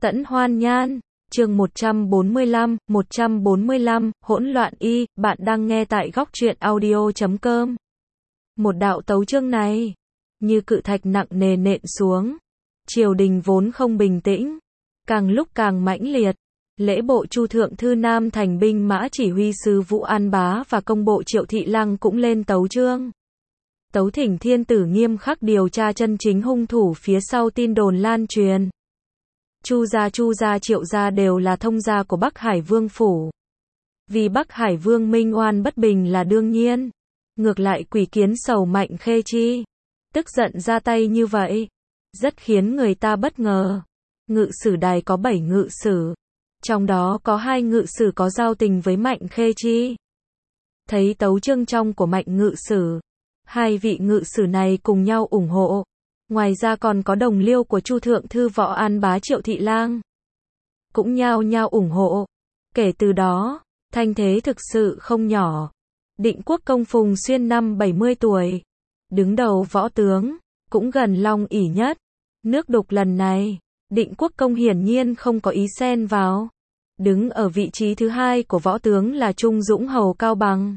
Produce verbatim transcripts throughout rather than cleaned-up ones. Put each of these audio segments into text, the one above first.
Tẫn Hoan Nhan, chương một trăm bốn mươi lăm, một trăm bốn mươi lăm, hỗn loạn y, bạn đang nghe tại góc truyện audio chấm com. Một đạo tấu chương này, như cự thạch nặng nề nện xuống. Triều đình vốn không bình tĩnh, càng lúc càng mãnh liệt. Lễ bộ Chu Thượng Thư Nam Thành binh mã chỉ huy sứ Vũ An Bá và công bộ Triệu Thị Lăng cũng lên tấu chương. Tấu thỉnh thiên tử nghiêm khắc điều tra chân chính hung thủ phía sau tin đồn lan truyền. Chu gia, Chu gia, Triệu gia đều là thông gia của Bắc Hải Vương phủ. Vì Bắc Hải Vương minh oan bất bình là đương nhiên. Ngược lại quỷ kiến sầu Mạnh Khê Chi tức giận ra tay như vậy, rất khiến người ta bất ngờ. Ngự sử đài có bảy ngự sử, trong đó có hai ngự sử có giao tình với Mạnh Khê Chi. Thấy tấu chương trong của Mạnh ngự sử, hai vị ngự sử này cùng nhau ủng hộ. Ngoài ra còn có đồng liêu của Chu Thượng Thư Võ An Bá Triệu Thị Lang cũng nhao nhao ủng hộ. Kể từ đó, thanh thế thực sự không nhỏ. Định Quốc Công Phùng Xuyên năm bảy mươi tuổi, đứng đầu võ tướng, cũng gần Long ỷ nhất. Nước Đục lần này, Định Quốc Công hiển nhiên không có ý xen vào. Đứng ở vị trí thứ hai của võ tướng là Trung Dũng Hầu Cao Bằng.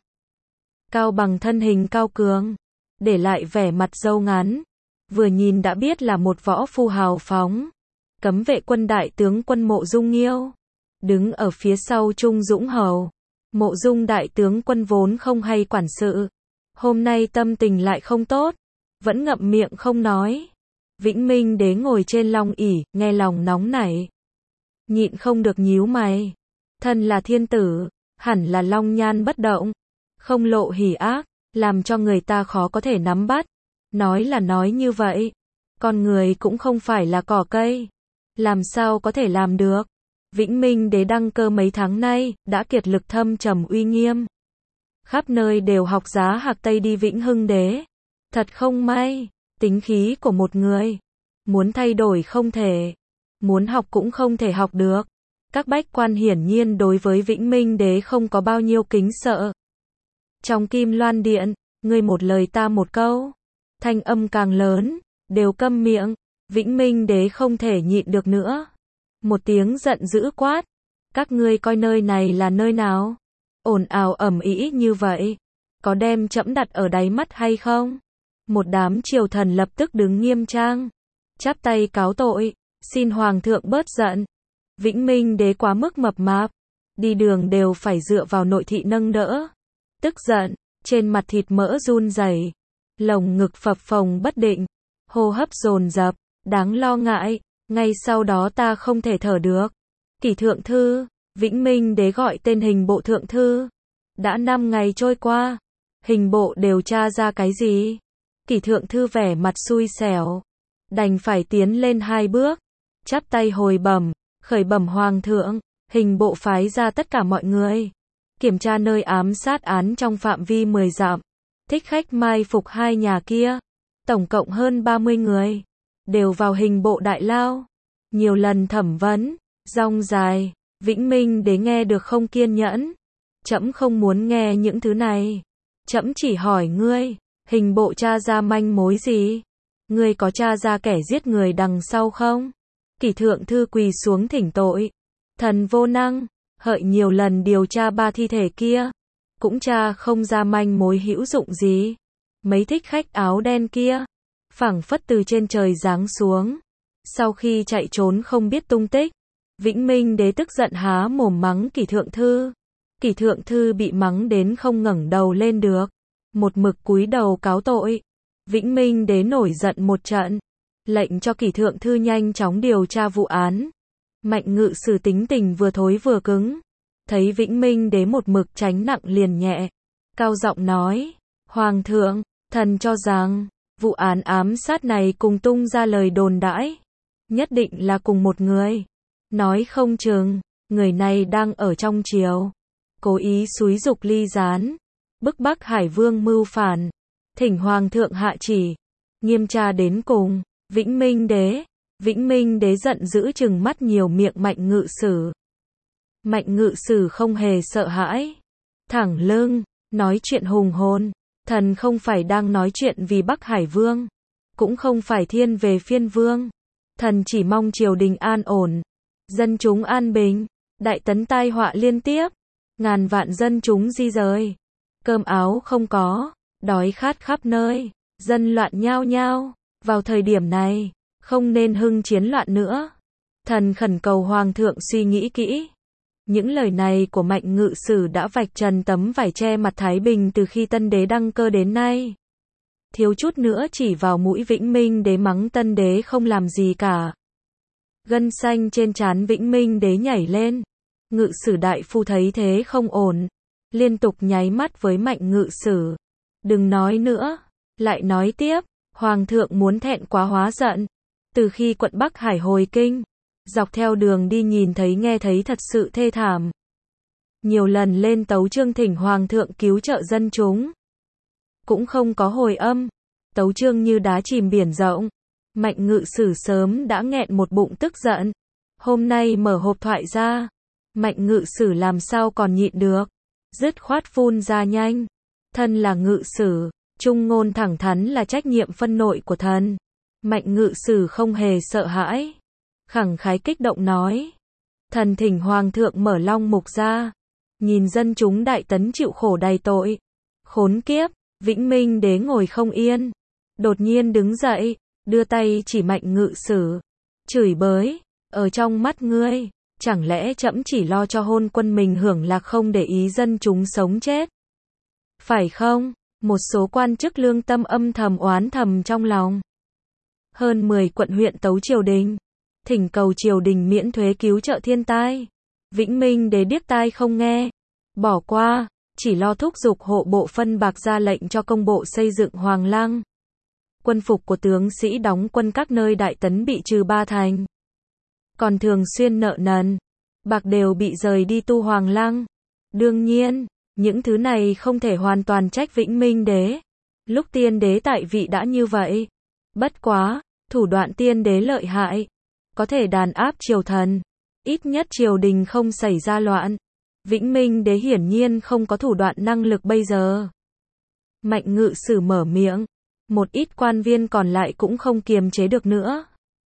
Cao Bằng thân hình cao cường, để lại vẻ mặt râu ngắn, vừa nhìn đã biết là một võ phu hào phóng. Cấm vệ quân đại tướng quân Mộ Dung Nghiêu đứng ở phía sau Trung Dũng Hầu. Mộ Dung đại tướng quân vốn không hay quản sự, hôm nay tâm tình lại không tốt, vẫn ngậm miệng không nói. Vĩnh Minh Đế ngồi trên long ỷ, nghe lòng nóng nảy, nhịn không được nhíu mày. Thân là thiên tử, hẳn là long nhan bất động, không lộ hỉ ác, làm cho người ta khó có thể nắm bắt. Nói là nói như vậy, con người cũng không phải là cỏ cây, làm sao có thể làm được. Vĩnh Minh Đế đăng cơ mấy tháng nay, đã kiệt lực thâm trầm uy nghiêm. Khắp nơi đều học giá hạc Tây đi Vĩnh Hưng Đế. Thật không may, tính khí của một người, muốn thay đổi không thể, muốn học cũng không thể học được. Các bách quan hiển nhiên đối với Vĩnh Minh Đế không có bao nhiêu kính sợ. Trong Kim Loan Điện, ngươi một lời ta một câu, thanh âm càng lớn, đều câm miệng. Vĩnh Minh Đế không thể nhịn được nữa. Một tiếng giận dữ quát, các ngươi coi nơi này là nơi nào? Ồn ào ầm ĩ như vậy, có đem trẫm đặt ở đáy mắt hay không? Một đám triều thần lập tức đứng nghiêm trang, chắp tay cáo tội, xin hoàng thượng bớt giận. Vĩnh Minh Đế quá mức mập mạp, đi đường đều phải dựa vào nội thị nâng đỡ. Tức giận, trên mặt thịt mỡ run rẩy, lồng ngực phập phồng bất định, hô hấp dồn dập, đáng lo ngại. Ngay sau đó ta không thể thở được. Kỷ Thượng Thư, Vĩnh Minh Đế gọi tên hình bộ Thượng Thư. Đã năm ngày trôi qua, hình bộ điều tra ra cái gì? Kỷ Thượng Thư vẻ mặt xui xẻo, đành phải tiến lên hai bước, chắp tay hồi bẩm, khởi bẩm hoàng thượng, hình bộ phái ra tất cả mọi người, kiểm tra nơi ám sát án trong phạm vi mười dặm, thích khách mai phục hai nhà kia, tổng cộng hơn ba mươi người. Đều vào hình bộ đại lao, nhiều lần thẩm vấn, rong dài. Vĩnh Minh Đế nghe được không kiên nhẫn. Trẫm không muốn nghe những thứ này. Trẫm chỉ hỏi ngươi, hình bộ tra ra manh mối gì? Ngươi có tra ra kẻ giết người đằng sau không? Kỷ Thượng Thư quỳ xuống thỉnh tội. Thần vô năng, hợi nhiều lần điều tra ba thi thể kia, cũng tra không ra manh mối hữu dụng gì. Mấy thích khách áo đen kia, phảng phất từ trên trời giáng xuống, sau khi chạy trốn không biết tung tích. Vĩnh Minh Đế tức giận há mồm mắng Kỷ Thượng Thư. Kỷ Thượng Thư bị mắng đến không ngẩng đầu lên được, một mực cúi đầu cáo tội. Vĩnh Minh Đế nổi giận một trận, lệnh cho Kỷ Thượng Thư nhanh chóng điều tra vụ án. Mạnh ngự sử tính tình vừa thối vừa cứng, thấy Vĩnh Minh Đế một mực tránh nặng liền nhẹ, cao giọng nói, hoàng thượng, thần cho rằng vụ án ám sát này cùng tung ra lời đồn đãi, nhất định là cùng một người. Nói không chừng, người này đang ở trong triều, cố ý xúi giục Ly Gián, bức Bắc Hải Vương mưu phản, thỉnh hoàng thượng hạ chỉ, nghiêm tra đến cùng. Vĩnh Minh Đế, Vĩnh Minh Đế giận dữ trừng mắt nhiều miệng Mạnh ngự sử. Mạnh ngự sử không hề sợ hãi, thẳng lưng, nói chuyện hùng hồn. Thần không phải đang nói chuyện vì Bắc Hải Vương, cũng không phải thiên về phiên vương. Thần chỉ mong triều đình an ổn. Dân chúng an bình, đại tấn tai họa liên tiếp, ngàn vạn dân chúng di rời, cơm áo không có, đói khát khắp nơi, dân loạn nhao nhao. Vào thời điểm này, không nên hưng chiến loạn nữa. Thần khẩn cầu Hoàng thượng suy nghĩ kỹ. Những lời này của Mạnh Ngự Sử đã vạch trần tấm vải che mặt Thái Bình từ khi Tân Đế đăng cơ đến nay. Thiếu chút nữa chỉ vào mũi Vĩnh Minh Đế mắng Tân Đế không làm gì cả. Gân xanh trên trán Vĩnh Minh Đế nhảy lên. Ngự Sử đại phu thấy thế không ổn, liên tục nháy mắt với Mạnh Ngự Sử. Đừng nói nữa, lại nói tiếp, Hoàng thượng muốn thẹn quá hóa giận. Từ khi quận Bắc Hải hồi kinh, dọc theo đường đi nhìn thấy nghe thấy thật sự thê thảm. Nhiều lần lên tấu chương thỉnh Hoàng thượng cứu trợ dân chúng, cũng không có hồi âm. Tấu chương như đá chìm biển rộng. Mạnh Ngự Sử sớm đã nghẹn một bụng tức giận. Hôm nay mở hộp thoại ra, Mạnh Ngự Sử làm sao còn nhịn được, dứt khoát phun ra nhanh. Thân là ngự sử, trung ngôn thẳng thắn là trách nhiệm phân nội của thần. Mạnh Ngự Sử không hề sợ hãi, khẳng khái kích động nói: thần thỉnh Hoàng thượng mở long mục ra, nhìn dân chúng đại tấn chịu khổ đầy tội. Khốn kiếp! Vĩnh Minh Đế ngồi không yên, đột nhiên đứng dậy, đưa tay chỉ Mạnh Ngự Sử, chửi bới: ở trong mắt ngươi, chẳng lẽ trẫm chỉ lo cho hôn quân mình hưởng lạc không để ý dân chúng sống chết? Phải không? Một số quan chức lương tâm âm thầm oán thầm trong lòng. Hơn mười quận huyện tấu triều đình, thỉnh cầu triều đình miễn thuế cứu trợ thiên tai. Vĩnh Minh Đế điếc tai không nghe, bỏ qua, chỉ lo thúc giục hộ bộ phân bạc ra lệnh cho công bộ xây dựng Hoàng Lăng. Quân phục của tướng sĩ đóng quân các nơi đại tấn bị trừ ba thành. Còn thường xuyên nợ nần, bạc đều bị rời đi tu Hoàng Lăng. Đương nhiên, những thứ này không thể hoàn toàn trách Vĩnh Minh Đế. Lúc tiên đế tại vị đã như vậy. Bất quá, thủ đoạn tiên đế lợi hại, có thể đàn áp triều thần, ít nhất triều đình không xảy ra loạn. Vĩnh Minh Đế hiển nhiên không có thủ đoạn năng lực bây giờ. Mạnh Ngự Sử mở miệng, một ít quan viên còn lại cũng không kiềm chế được nữa.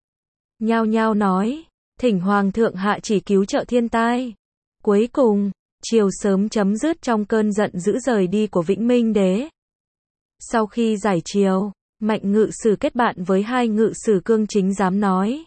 Nhao nhao nói, thỉnh Hoàng thượng hạ chỉ cứu trợ thiên tai. Cuối cùng, triều sớm chấm dứt trong cơn giận dữ rời đi của Vĩnh Minh Đế. Sau khi giải triều, Mạnh Ngự Sử kết bạn với hai ngự sử cương chính giám nói.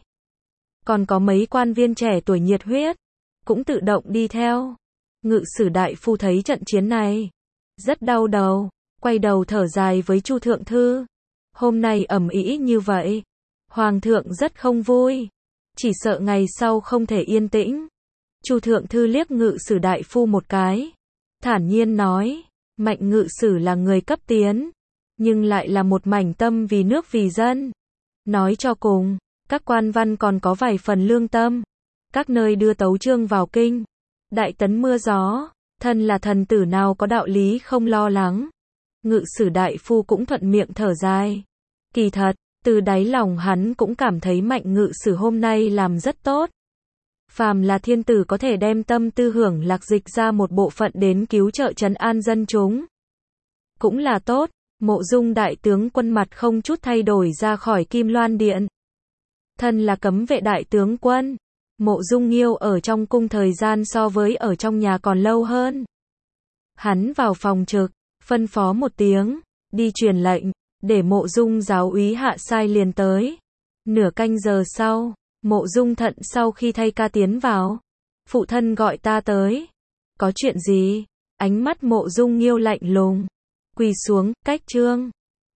Còn có mấy quan viên trẻ tuổi nhiệt huyết, cũng tự động đi theo. Ngự sử đại phu thấy trận chiến này, rất đau đầu, quay đầu thở dài với Chu Thượng Thư. Hôm nay ầm ĩ như vậy, Hoàng thượng rất không vui, chỉ sợ ngày sau không thể yên tĩnh. Chu Thượng Thư liếc ngự sử đại phu một cái, thản nhiên nói, Mạnh Ngự Sử là người cấp tiến, nhưng lại là một mảnh tâm vì nước vì dân. Nói cho cùng, các quan văn còn có vài phần lương tâm. Các nơi đưa tấu chương vào kinh, đại tấn mưa gió, thân là thần tử nào có đạo lý không lo lắng. Ngự sử đại phu cũng thuận miệng thở dài. Kỳ thật, từ đáy lòng hắn cũng cảm thấy Mạnh Ngự Sử hôm nay làm rất tốt. Phàm là thiên tử có thể đem tâm tư hưởng lạc dịch ra một bộ phận đến cứu trợ trấn an dân chúng, cũng là tốt. Mộ Dung đại tướng quân mặt không chút thay đổi ra khỏi Kim Loan Điện. Thân là cấm vệ đại tướng quân, Mộ Dung Nghiêu ở trong cung thời gian so với ở trong nhà còn lâu hơn. Hắn vào phòng trực, phân phó một tiếng, đi truyền lệnh, để Mộ Dung giáo úy hạ sai liền tới. Nửa canh giờ sau, Mộ Dung Thận sau khi thay ca tiến vào. Phụ thân gọi ta tới. Có chuyện gì? Ánh mắt Mộ Dung Nghiêu lạnh lùng. Quỳ xuống, cách trương.